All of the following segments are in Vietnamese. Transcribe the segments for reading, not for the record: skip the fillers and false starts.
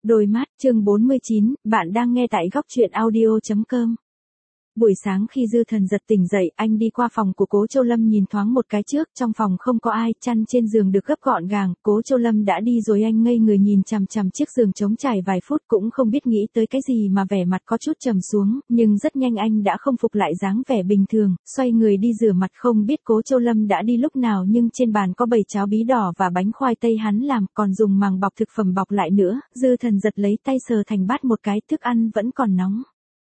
Đôi mắt, chương 49, bạn đang nghe tại góc truyện audio.com. Buổi sáng khi Dư Thần giật tỉnh dậy, anh đi qua phòng của Cố Châu Lâm nhìn thoáng một cái trước, trong phòng không có ai, chăn trên giường được gấp gọn gàng, Cố Châu Lâm đã đi rồi anh ngây người nhìn chằm chằm chiếc giường trống trải vài phút cũng không biết nghĩ tới cái gì mà vẻ mặt có chút trầm xuống, nhưng rất nhanh anh đã không phục lại dáng vẻ bình thường, xoay người đi rửa mặt không biết Cố Châu Lâm đã đi lúc nào nhưng trên bàn có bầy cháo bí đỏ và bánh khoai tây hắn làm, còn dùng màng bọc thực phẩm bọc lại nữa, Dư Thần giật lấy tay sờ thành bát một cái, thức ăn vẫn còn nóng.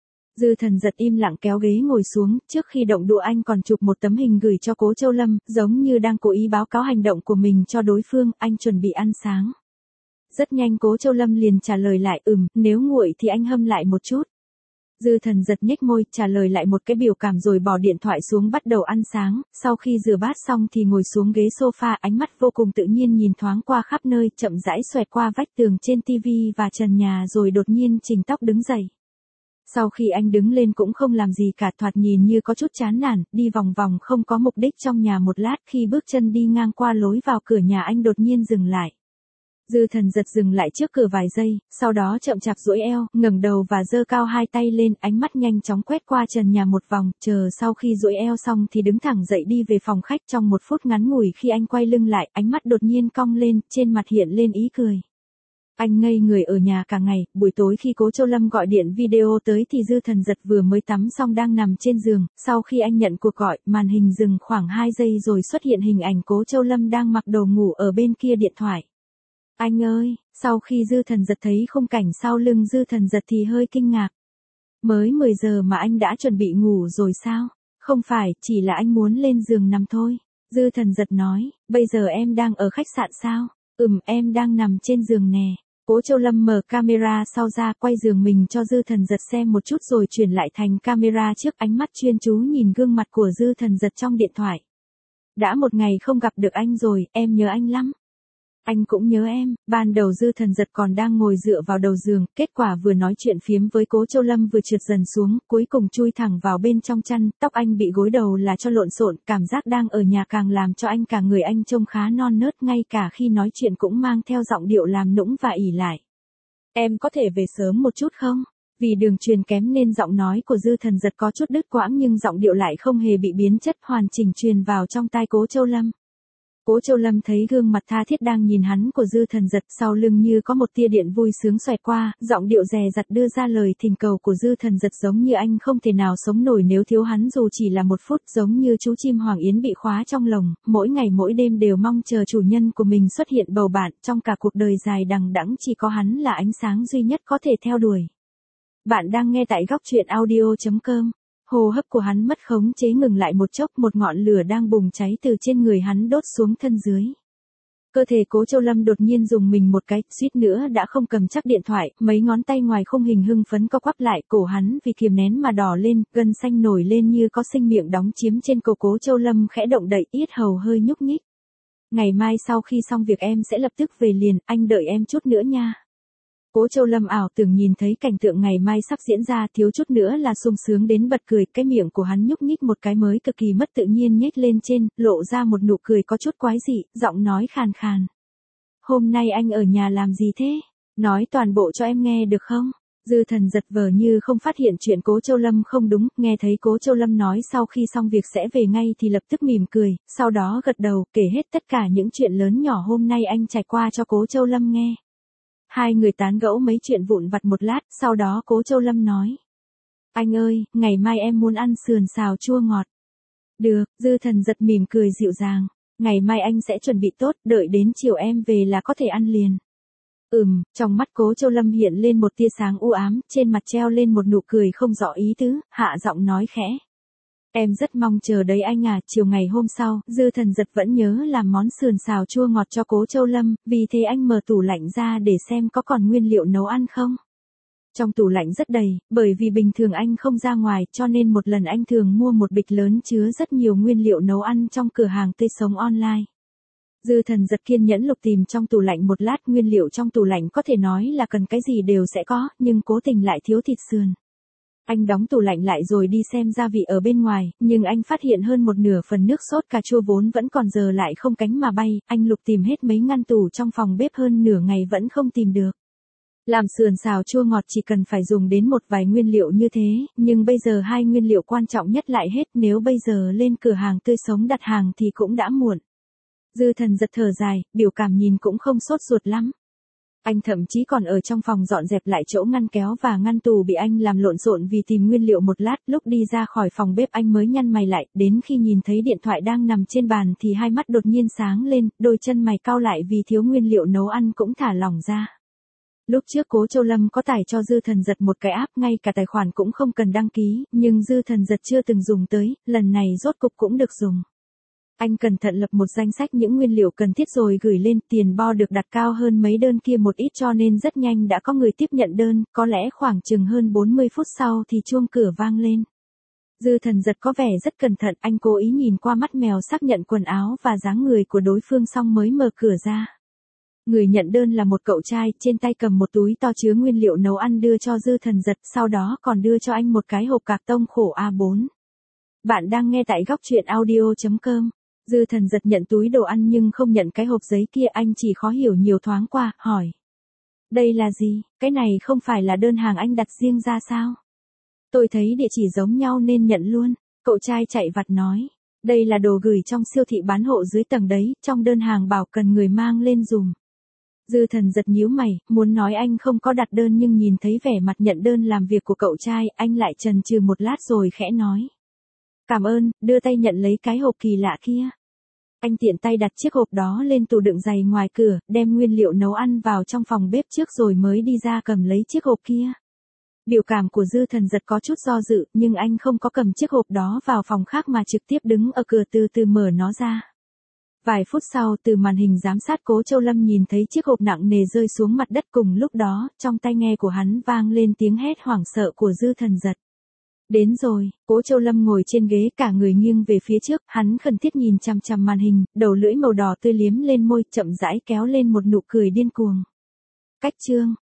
Dư Thần giật im lặng kéo ghế ngồi xuống, trước khi động đũa anh còn chụp một tấm hình gửi cho Cố Châu Lâm, giống như đang cố ý báo cáo hành động của mình cho đối phương, anh chuẩn bị ăn sáng. Rất nhanh Cố Châu Lâm liền trả lời lại, nếu nguội thì anh hâm lại một chút. Dư Thần giật nhếch môi, trả lời lại một cái biểu cảm rồi bỏ điện thoại xuống bắt đầu ăn sáng, sau khi rửa bát xong thì ngồi xuống ghế sofa, ánh mắt vô cùng tự nhiên nhìn thoáng qua khắp nơi, chậm rãi xoẹt qua vách tường trên tivi và trần nhà rồi đột nhiên chỉnh tóc đứng dậy. Sau khi anh đứng lên cũng không làm gì cả, thoạt nhìn như có chút chán nản, đi vòng vòng không có mục đích trong nhà một lát, khi bước chân đi ngang qua lối vào cửa nhà anh đột nhiên dừng lại. Dư Thần giật dừng lại trước cửa vài giây, sau đó chậm chạp duỗi eo, ngẩng đầu và giơ cao hai tay lên, ánh mắt nhanh chóng quét qua trần nhà một vòng, chờ sau khi duỗi eo xong thì đứng thẳng dậy đi về phòng khách. Trong một phút ngắn ngủi khi anh quay lưng lại, ánh mắt đột nhiên cong lên, trên mặt hiện lên ý cười. Anh ngây người ở nhà cả ngày, buổi tối khi Cố Châu Lâm gọi điện video tới thì Dư Thần giật vừa mới tắm xong đang nằm trên giường, sau khi anh nhận cuộc gọi, màn hình dừng khoảng 2 giây rồi xuất hiện hình ảnh Cố Châu Lâm đang mặc đồ ngủ ở bên kia điện thoại. Anh ơi, sau khi Dư Thần giật thấy khung cảnh sau lưng Dư Thần giật thì hơi kinh ngạc. Mới 10 giờ mà anh đã chuẩn bị ngủ rồi sao? Không phải, chỉ là anh muốn lên giường nằm thôi. Dư Thần giật nói, bây giờ em đang ở khách sạn sao? Em đang nằm trên giường nè. Cố Châu Lâm mở camera sau ra, quay giường mình cho Dư Thần giật xem một chút rồi chuyển lại thành camera trước, ánh mắt chuyên chú nhìn gương mặt của Dư Thần giật trong điện thoại. Đã một ngày không gặp được anh rồi, em nhớ anh lắm. Anh cũng nhớ em. Ban đầu Dư Thần giật còn đang ngồi dựa vào đầu giường, kết quả vừa nói chuyện phiếm với Cố Châu Lâm vừa trượt dần xuống, cuối cùng chui thẳng vào bên trong chăn, tóc anh bị gối đầu là cho lộn xộn, cảm giác đang ở nhà càng làm cho anh cả người anh trông khá non nớt, ngay cả khi nói chuyện cũng mang theo giọng điệu làm nũng và ỷ lại. Em có thể về sớm một chút không? Vì đường truyền kém nên giọng nói của Dư Thần giật có chút đứt quãng nhưng giọng điệu lại không hề bị biến chất, hoàn chỉnh truyền vào trong tai Cố Châu Lâm. Cố Châu Lâm thấy gương mặt tha thiết đang nhìn hắn của Dư Thần giật, sau lưng như có một tia điện vui sướng xoẹt qua, giọng điệu dè dặt đưa ra lời thỉnh cầu của Dư Thần giật giống như anh không thể nào sống nổi nếu thiếu hắn dù chỉ là một phút, giống như chú chim hoàng yến bị khóa trong lồng, mỗi ngày mỗi đêm đều mong chờ chủ nhân của mình xuất hiện bầu bạn, trong cả cuộc đời dài đằng đẵng chỉ có hắn là ánh sáng duy nhất có thể theo đuổi. Bạn đang nghe tại góc truyện audio.com. Hô hấp của hắn mất khống chế ngừng lại một chốc, một ngọn lửa đang bùng cháy từ trên người hắn đốt xuống thân dưới. Cơ thể Cố Châu Lâm đột nhiên dùng mình một cái, suýt nữa đã không cầm chắc điện thoại, mấy ngón tay ngoài khung hình hưng phấn co quắp lại, cổ hắn vì kiềm nén mà đỏ lên, gân xanh nổi lên như có sinh miệng đóng chiếm trên cổ. Cố Châu Lâm khẽ động đậy, yết hầu hơi nhúc nhích. Ngày mai sau khi xong việc em sẽ lập tức về liền, anh đợi em chút nữa nha. Cố Châu Lâm ảo tưởng nhìn thấy cảnh tượng ngày mai sắp diễn ra, thiếu chút nữa là sung sướng đến bật cười, cái miệng của hắn nhúc nhích một cái mới cực kỳ mất tự nhiên nhếch lên trên, lộ ra một nụ cười có chút quái dị, giọng nói khàn khàn. Hôm nay anh ở nhà làm gì thế? Nói toàn bộ cho em nghe được không? Dư Thần giật vờ như không phát hiện chuyện Cố Châu Lâm không đúng, nghe thấy Cố Châu Lâm nói sau khi xong việc sẽ về ngay thì lập tức mỉm cười, sau đó gật đầu, kể hết tất cả những chuyện lớn nhỏ hôm nay anh trải qua cho Cố Châu Lâm nghe. Hai người tán gẫu mấy chuyện vụn vặt một lát, sau đó Cố Châu Lâm nói. Anh ơi, ngày mai em muốn ăn sườn xào chua ngọt. Được, Dư Thần giật mỉm cười dịu dàng. Ngày mai anh sẽ chuẩn bị tốt, đợi đến chiều em về là có thể ăn liền. Trong mắt Cố Châu Lâm hiện lên một tia sáng u ám, trên mặt treo lên một nụ cười không rõ ý tứ, hạ giọng nói khẽ. Em rất mong chờ đấy anh à. Chiều ngày hôm sau, Dư Thần giật vẫn nhớ làm món sườn xào chua ngọt cho Cố Châu Lâm, vì thế anh mở tủ lạnh ra để xem có còn nguyên liệu nấu ăn không. Trong tủ lạnh rất đầy, bởi vì bình thường anh không ra ngoài cho nên một lần anh thường mua một bịch lớn chứa rất nhiều nguyên liệu nấu ăn trong cửa hàng tươi sống online. Dư Thần giật kiên nhẫn lục tìm trong tủ lạnh một lát, nguyên liệu trong tủ lạnh có thể nói là cần cái gì đều sẽ có, nhưng cố tình lại thiếu thịt sườn. Anh đóng tủ lạnh lại rồi đi xem gia vị ở bên ngoài, nhưng anh phát hiện hơn một nửa phần nước sốt cà chua vốn vẫn còn giờ lại không cánh mà bay, anh lục tìm hết mấy ngăn tủ trong phòng bếp hơn nửa ngày vẫn không tìm được. Làm sườn xào chua ngọt chỉ cần phải dùng đến một vài nguyên liệu như thế, nhưng bây giờ hai nguyên liệu quan trọng nhất lại hết, nếu bây giờ lên cửa hàng tươi sống đặt hàng thì cũng đã muộn. Dư Thần giật thở dài, biểu cảm nhìn cũng không sốt ruột lắm. Anh thậm chí còn ở trong phòng dọn dẹp lại chỗ ngăn kéo và ngăn tủ bị anh làm lộn xộn vì tìm nguyên liệu một lát, lúc đi ra khỏi phòng bếp anh mới nhăn mày lại, đến khi nhìn thấy điện thoại đang nằm trên bàn thì hai mắt đột nhiên sáng lên, đôi chân mày cau lại vì thiếu nguyên liệu nấu ăn cũng thả lỏng ra. Lúc trước Cố Châu Lâm có tải cho Dư Thần giật một cái app, ngay cả tài khoản cũng không cần đăng ký, nhưng Dư Thần giật chưa từng dùng tới, lần này rốt cục cũng được dùng. Anh cẩn thận lập một danh sách những nguyên liệu cần thiết rồi gửi lên, tiền bo được đặt cao hơn mấy đơn kia một ít cho nên rất nhanh đã có người tiếp nhận đơn, có lẽ khoảng chừng hơn 40 phút sau thì chuông cửa vang lên. Dư Thần giật có vẻ rất cẩn thận, anh cố ý nhìn qua mắt mèo xác nhận quần áo và dáng người của đối phương xong mới mở cửa ra. Người nhận đơn là một cậu trai, trên tay cầm một túi to chứa nguyên liệu nấu ăn đưa cho Dư Thần giật, sau đó còn đưa cho anh một cái hộp cạc tông khổ A4. Bạn đang nghe tại góc truyện audio.com. Dư Thần giật nhận túi đồ ăn nhưng không nhận cái hộp giấy kia, anh chỉ khó hiểu nhiều thoáng qua, hỏi. Đây là gì, cái này không phải là đơn hàng anh đặt riêng ra sao? Tôi thấy địa chỉ giống nhau nên nhận luôn, cậu trai chạy vặt nói. Đây là đồ gửi trong siêu thị bán hộ dưới tầng đấy, trong đơn hàng bảo cần người mang lên dùm. Dư Thần giật nhíu mày, muốn nói anh không có đặt đơn nhưng nhìn thấy vẻ mặt nhận đơn làm việc của cậu trai, anh lại chần chừ một lát rồi khẽ nói. Cảm ơn, đưa tay nhận lấy cái hộp kỳ lạ kia. Anh tiện tay đặt chiếc hộp đó lên tủ đựng giày ngoài cửa, đem nguyên liệu nấu ăn vào trong phòng bếp trước rồi mới đi ra cầm lấy chiếc hộp kia. Biểu cảm của Dư Thần giật có chút do dự, nhưng anh không có cầm chiếc hộp đó vào phòng khác mà trực tiếp đứng ở cửa từ từ mở nó ra. Vài phút sau, từ màn hình giám sát Cố Châu Lâm nhìn thấy chiếc hộp nặng nề rơi xuống mặt đất, cùng lúc đó, trong tai nghe của hắn vang lên tiếng hét hoảng sợ của Dư Thần giật. Đến rồi, Cố Châu Lâm ngồi trên ghế cả người nghiêng về phía trước, hắn khẩn thiết nhìn chằm chằm màn hình, đầu lưỡi màu đỏ tươi liếm lên môi, chậm rãi kéo lên một nụ cười điên cuồng. Cách chương